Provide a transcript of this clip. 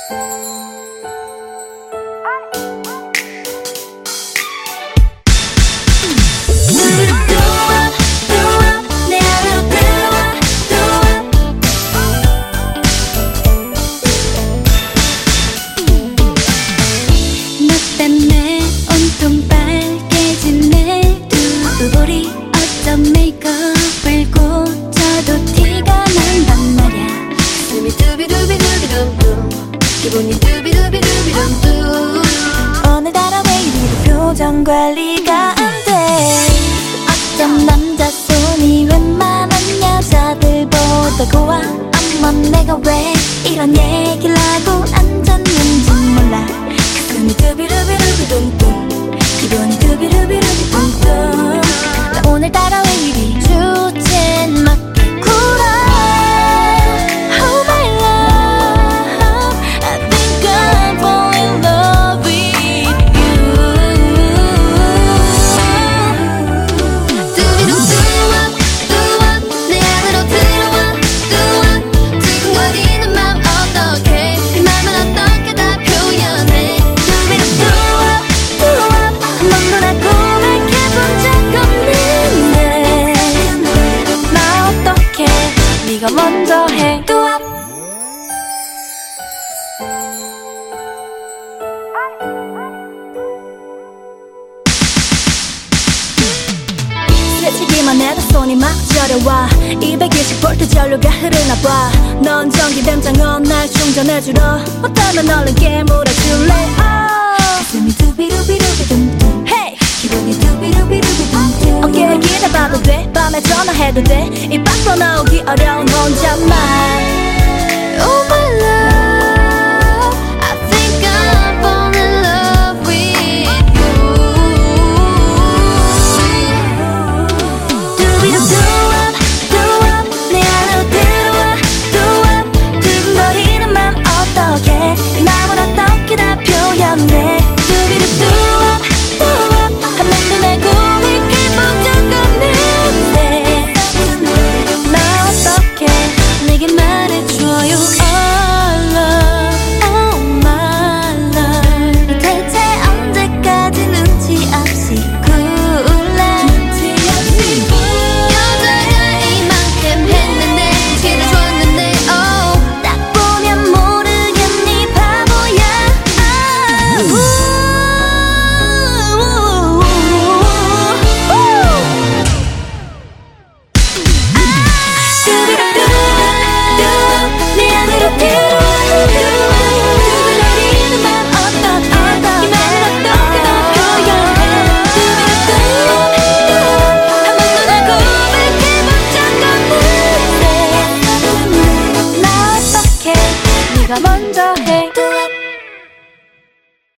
메이크업을 고쳐도 티가 난단 말야. 숨이 두비두비두비둠둠, 기분이 두비두비두비둠둠. 오늘따라 왜 이리 표정 관리가 안 돼. 어쩜 남자 손이 웬만한 여자들보다 고와. 어머 내가 왜 이런 얘기를 하고 앉았는지 몰라. 가슴이 두비두비두비둠둠, 기분이 두비두비두비둠둠. 나 오늘따라 왜 이리 주제는 맞게 굴어. Oh my love, I think I'm falling in love with you. 두비둠두왑 두왑 내 안으로 들어와 두왑. 두근거리는 맘 어떡해. 이 맘은 어떻게 다 표현해. 두비둠두왑 두왑 한 번도 날 고백해본 적 없는데 나 어떡해 네가 먼저 해. 두왑. 스치기만 해도 손이 막 저려와. 220V 전류가 흐르나봐. 넌 전기뱀장어 날 충전해주러. 어쩌면 얼른 깨물어줄래. 가슴이 두비루비루비둠둠, hey! 기분이 두비루비루비둠둠. 어깨에 기대봐도 돼. 밤에 전화해도 돼. 입 밖으로 나오기 어려운 혼잣말. Oh my love, I think I'm falling in love with you. 두비두두왑 두왑 내 안으로 들어와 두왑. 두근거리는 맘 어떡해. 이 맘은 어떻게 다 표현해. 두비두두왑 두왑 한 번도 날 고백해본 적 없는데 나 어떡해 내게 말해줘요. Oh love, oh my love. 대체 언제까지 눈치 없이 굴래. 여자가 이만큼 했는데 기대줬는데 oh. 딱 보면 모르겠니 바보야. 내 안으로 들어와 두근거리는 맘 어떡해. 이 맘을 어떻게 다 표현해. 한 번도 날 고백해본 적 없는데 나 어떡해 네가 먼저